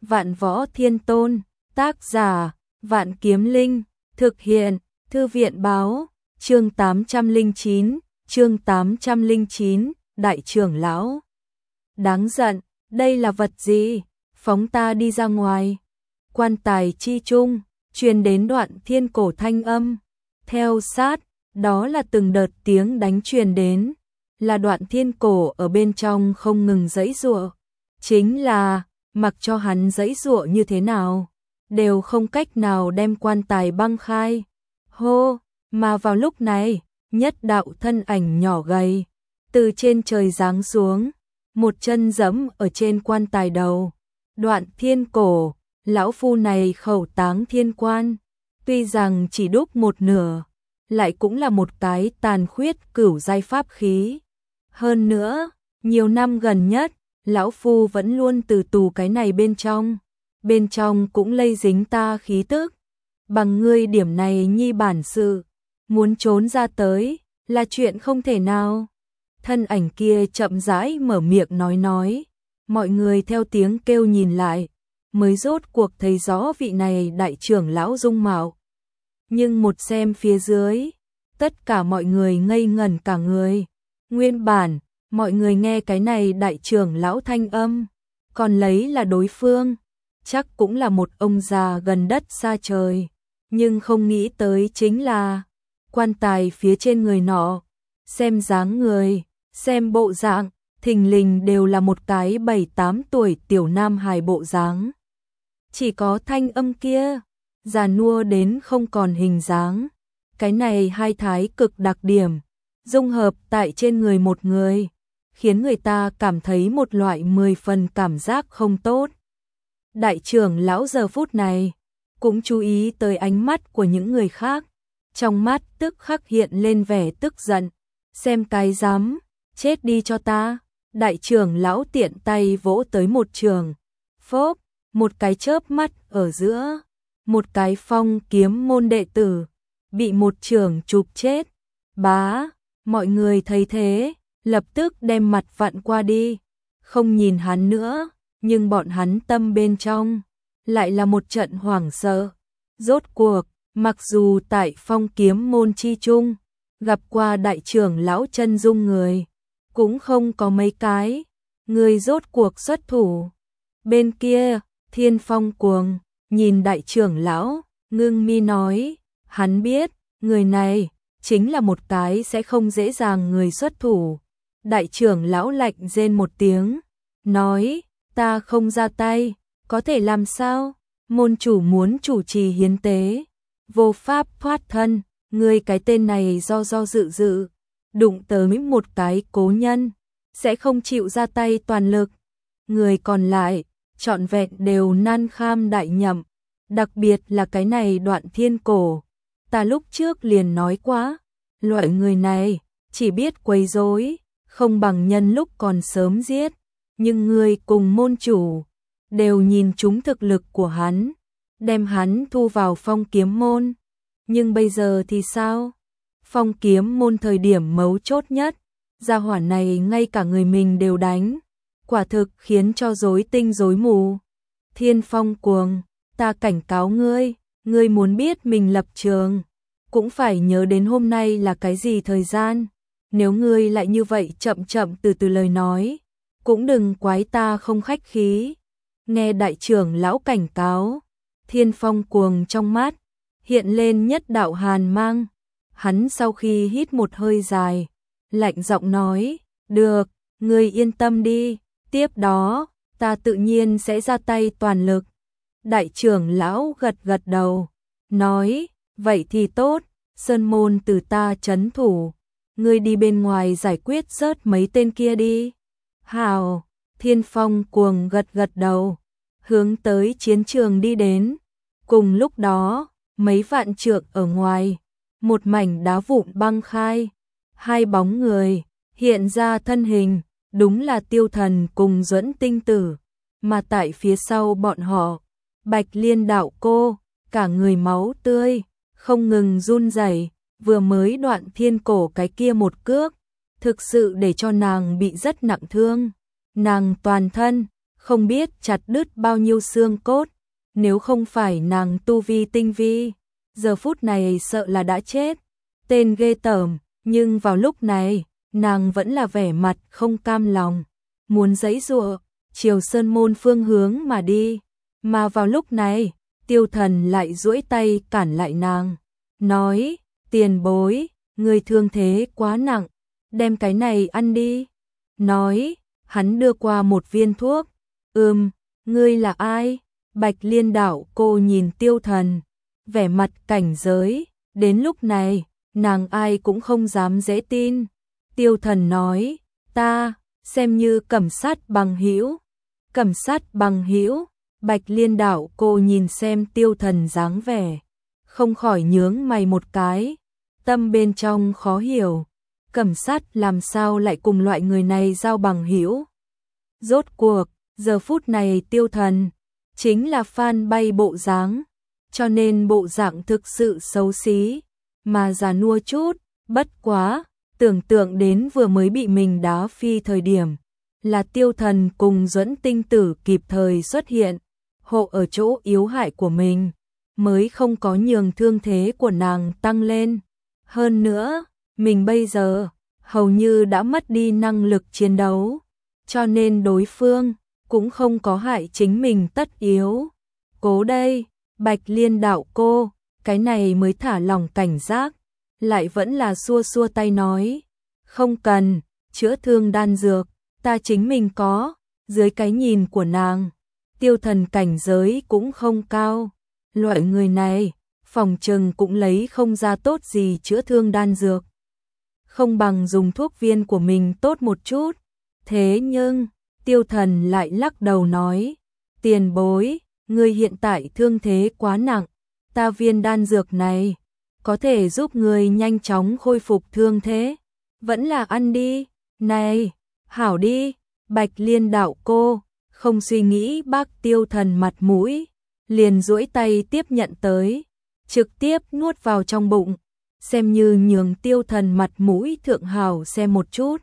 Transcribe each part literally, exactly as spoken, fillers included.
Vạn Võ Thiên Tôn, tác giả, Vạn Kiếm Linh, thực hiện, Thư viện báo, chương tám trăm lẻ chín, chương tám trăm lẻ chín, Đại trưởng lão. Đáng giận, đây là vật gì? Phóng ta đi ra ngoài. Quan tài chi trung, truyền đến đoạn thiên cổ thanh âm. Theo sát, đó là từng đợt tiếng đánh truyền đến. Là đoạn thiên cổ ở bên trong không ngừng giãy giụa. Chính là, mặc cho hắn giãy giụa như thế nào, đều không cách nào đem quan tài băng khai. Hô, mà vào lúc này, nhất đạo thân ảnh nhỏ gầy, từ trên trời giáng xuống, một chân giẫm ở trên quan tài đầu. Đoạn thiên cổ, lão phu này khẩu táng thiên quan, tuy rằng chỉ đúc một nửa, lại cũng là một cái tàn khuyết cửu giai pháp khí. Hơn nữa, nhiều năm gần nhất, lão phu vẫn luôn từ tù cái này bên trong, bên trong cũng lây dính ta khí tức. Bằng ngươi điểm này nhi bản sự, muốn trốn ra tới, là chuyện không thể nào. Thân ảnh kia chậm rãi mở miệng nói nói, mọi người theo tiếng kêu nhìn lại, mới rốt cuộc thấy rõ vị này đại trưởng lão dung mạo. Nhưng một xem phía dưới, tất cả mọi người ngây ngẩn cả người. Nguyên bản, mọi người nghe cái này đại trưởng lão thanh âm, còn lấy là đối phương, chắc cũng là một ông già gần đất xa trời. Nhưng không nghĩ tới chính là, quan tài phía trên người nọ, xem dáng người, xem bộ dạng, thình lình đều là một cái bảy tám tuổi tiểu nam hài bộ dáng. Chỉ có thanh âm kia, già nua đến không còn hình dáng. Cái này hai thái cực đặc điểm, dung hợp tại trên người một người, khiến người ta cảm thấy một loại mười phần cảm giác không tốt. Đại trưởng lão giờ phút này, cũng chú ý tới ánh mắt của những người khác, trong mắt tức khắc hiện lên vẻ tức giận, xem cái dám, chết đi cho ta. Đại trưởng lão tiện tay vỗ tới một trường, phốp, một cái chớp mắt ở giữa, một cái phong kiếm môn đệ tử, bị một trường chụp chết. Bá, mọi người thấy thế, lập tức đem mặt vặn qua đi, không nhìn hắn nữa, nhưng bọn hắn tâm bên trong lại là một trận hoảng sợ. Rốt cuộc, mặc dù tại phong kiếm môn chi chung, gặp qua đại trưởng lão chân dung người, cũng không có mấy cái, người rốt cuộc xuất thủ. Bên kia, Thiên Phong Cuồng, nhìn đại trưởng lão, ngưng mi nói, hắn biết, người này, chính là một cái sẽ không dễ dàng người xuất thủ. Đại trưởng lão lạnh rên một tiếng, nói, ta không ra tay, có thể làm sao? Môn chủ muốn chủ trì hiến tế, vô pháp thoát thân, ngươi cái tên này do do dự dự, đụng tới một cái cố nhân, sẽ không chịu ra tay toàn lực. Người còn lại, trọn vẹn đều nan kham đại nhậm, đặc biệt là cái này đoạn thiên cổ. Ta lúc trước liền nói quá, loại người này, chỉ biết quấy rối, không bằng nhân lúc còn sớm giết. Nhưng người cùng môn chủ, đều nhìn trúng thực lực của hắn, đem hắn thu vào phong kiếm môn. Nhưng bây giờ thì sao? Phong kiếm môn thời điểm mấu chốt nhất, gia hỏa này ngay cả người mình đều đánh, quả thực khiến cho rối tinh rối mù. Thiên Phong Cuồng, ta cảnh cáo ngươi, ngươi muốn biết mình lập trường, cũng phải nhớ đến hôm nay là cái gì thời gian. Nếu ngươi lại như vậy chậm chậm từ từ lời nói, cũng đừng quái ta không khách khí. Nghe đại trưởng lão cảnh cáo, Thiên Phong Cuồng trong mắt hiện lên nhất đạo hàn mang. Hắn sau khi hít một hơi dài, lạnh giọng nói, được, ngươi yên tâm đi, tiếp đó, ta tự nhiên sẽ ra tay toàn lực. Đại trưởng lão gật gật đầu, nói, vậy thì tốt, sơn môn từ ta trấn thủ, ngươi đi bên ngoài giải quyết rớt mấy tên kia đi. Hào, Thiên Phong Cuồng gật gật đầu, hướng tới chiến trường đi đến. Cùng lúc đó, mấy vạn trượng ở ngoài, một mảnh đá vụn băng khai, hai bóng người hiện ra thân hình, đúng là Tiêu Thần cùng Duẫn Tinh Tử, mà tại phía sau bọn họ, Bạch Liên đạo cô, cả người máu tươi, không ngừng run rẩy, vừa mới đoạn thiên cổ cái kia một cước, thực sự để cho nàng bị rất nặng thương. Nàng toàn thân không biết chặt đứt bao nhiêu xương cốt, nếu không phải nàng tu vi tinh vi, giờ phút này sợ là đã chết. Tên ghê tởm, nhưng vào lúc này, nàng vẫn là vẻ mặt không cam lòng, muốn giãy giụa, chiều sơn môn phương hướng mà đi. Mà vào lúc này, Tiêu Thần lại duỗi tay cản lại nàng, nói: "Tiền bối, người thương thế quá nặng, đem cái này ăn đi." Nói, hắn đưa qua một viên thuốc. "Ừm, ngươi là ai?" Bạch Liên đạo cô nhìn Tiêu Thần, vẻ mặt cảnh giới, đến lúc này, nàng ai cũng không dám dễ tin. Tiêu Thần nói: "Ta, xem như Cẩm Sát bằng hữu." Cẩm Sát bằng hữu? Bạch Liên đạo cô nhìn xem Tiêu Thần dáng vẻ, không khỏi nhướng mày một cái, tâm bên trong khó hiểu, Cẩm Sát làm sao lại cùng loại người này giao bằng hữu? Rốt cuộc, giờ phút này Tiêu Thần chính là fan bay bộ dáng, cho nên bộ dạng thực sự xấu xí, mà già nua chút, bất quá, tưởng tượng đến vừa mới bị mình đá phi thời điểm, là Tiêu Thần cùng Duẫn Tinh Tử kịp thời xuất hiện, hộ ở chỗ yếu hại của mình, mới không có nhường thương thế của nàng tăng lên. Hơn nữa, mình bây giờ hầu như đã mất đi năng lực chiến đấu, cho nên đối phương cũng không có hại chính mình tất yếu. Cố đây, Bạch Liên đạo cô, cái này mới thả lòng cảnh giác, lại vẫn là xua xua tay nói: "Không cần, chữa thương đan dược, ta chính mình có." Dưới cái nhìn của nàng, Tiêu Thần cảnh giới cũng không cao, loại người này, phòng trừng cũng lấy không ra tốt gì chữa thương đan dược. Không bằng dùng thuốc viên của mình tốt một chút. Thế nhưng, Tiêu Thần lại lắc đầu nói: "Tiền bối, ngươi hiện tại thương thế quá nặng, ta viên đan dược này có thể giúp ngươi nhanh chóng khôi phục thương thế, vẫn là ăn đi." "Này, hảo đi." Bạch Liên đạo cô không suy nghĩ bác Tiêu Thần mặt mũi, liền duỗi tay tiếp nhận tới, trực tiếp nuốt vào trong bụng, xem như nhường Tiêu Thần mặt mũi thượng hảo xem một chút.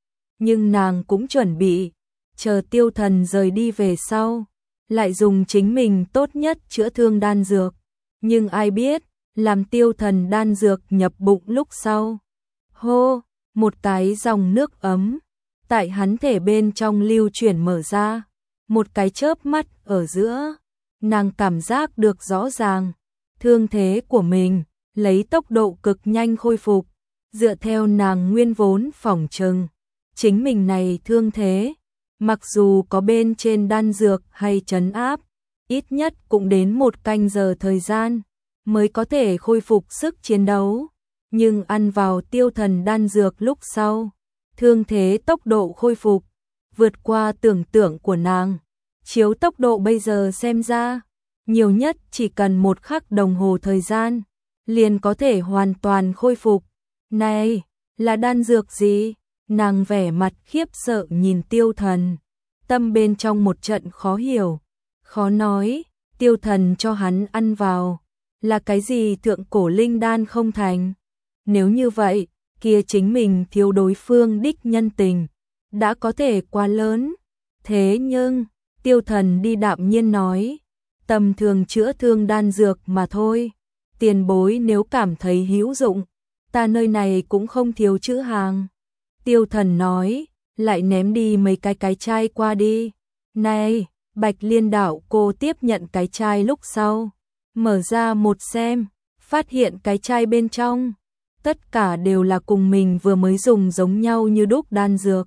Nhưng nàng cũng chuẩn bị, chờ Tiêu Thần rời đi về sau, lại dùng chính mình tốt nhất chữa thương đan dược. Nhưng ai biết, làm Tiêu Thần đan dược nhập bụng lúc sau. Hô, một cái dòng nước ấm, tại hắn thể bên trong lưu chuyển mở ra, một cái chớp mắt ở giữa, nàng cảm giác được rõ ràng, thương thế của mình, lấy tốc độ cực nhanh khôi phục, dựa theo nàng nguyên vốn phỏng chừng. Chính mình này thương thế, mặc dù có bên trên đan dược hay trấn áp, ít nhất cũng đến một canh giờ thời gian, mới có thể khôi phục sức chiến đấu. Nhưng ăn vào Tiêu Thần đan dược lúc sau, thương thế tốc độ khôi phục, vượt qua tưởng tượng của nàng. Chiếu tốc độ bây giờ xem ra, nhiều nhất chỉ cần một khắc đồng hồ thời gian, liền có thể hoàn toàn khôi phục. Này, là đan dược gì? Nàng vẻ mặt khiếp sợ nhìn Tiêu Thần, tâm bên trong một trận khó hiểu, khó nói, Tiêu Thần cho hắn ăn vào, là cái gì thượng cổ linh đan không thành? Nếu như vậy, kia chính mình thiếu đối phương đích nhân tình, đã có thể quá lớn. Thế nhưng, Tiêu Thần đi đạm nhiên nói, tầm thường chữa thương đan dược mà thôi, tiền bối nếu cảm thấy hữu dụng, ta nơi này cũng không thiếu chữ hàng. Tiêu Thần nói, lại ném đi mấy cái cái chai qua đi. Này, Bạch Liên đạo cô tiếp nhận cái chai lúc sau, mở ra một xem, phát hiện cái chai bên trong, tất cả đều là cùng mình vừa mới dùng giống nhau như đúc đan dược.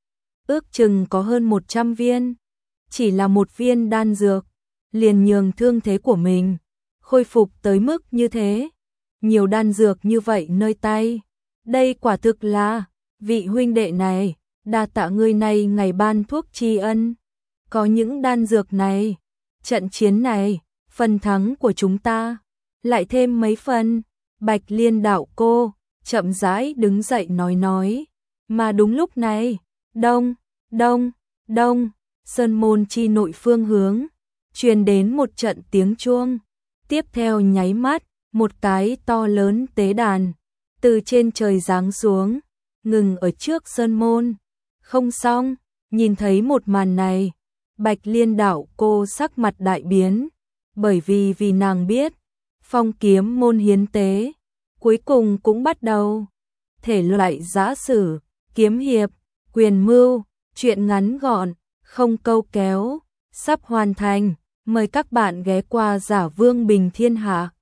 Ước chừng có hơn một trăm viên, chỉ là một viên đan dược, liền nhường thương thế của mình, khôi phục tới mức như thế. Nhiều đan dược như vậy nơi tay, đây quả thực là, vị huynh đệ này, đa tạ ngươi này ngày ban thuốc tri ân. Có những đan dược này, trận chiến này, phần thắng của chúng ta, lại thêm mấy phần. Bạch Liên đạo cô, chậm rãi đứng dậy nói nói. Mà đúng lúc này, đông, đông, đông, sơn môn chi nội phương hướng, truyền đến một trận tiếng chuông. Tiếp theo nháy mắt, một cái to lớn tế đàn, từ trên trời giáng xuống, ngừng ở trước sơn môn. Không xong, nhìn thấy một màn này, Bạch Liên đạo cô sắc mặt đại biến, bởi vì vì nàng biết, phong kiếm môn hiến tế, cuối cùng cũng bắt đầu. Thể loại giã sử, kiếm hiệp, quyền mưu, truyện ngắn gọn, không câu kéo, sắp hoàn thành, mời các bạn ghé qua Giả Vương Bình Thiên Hạ.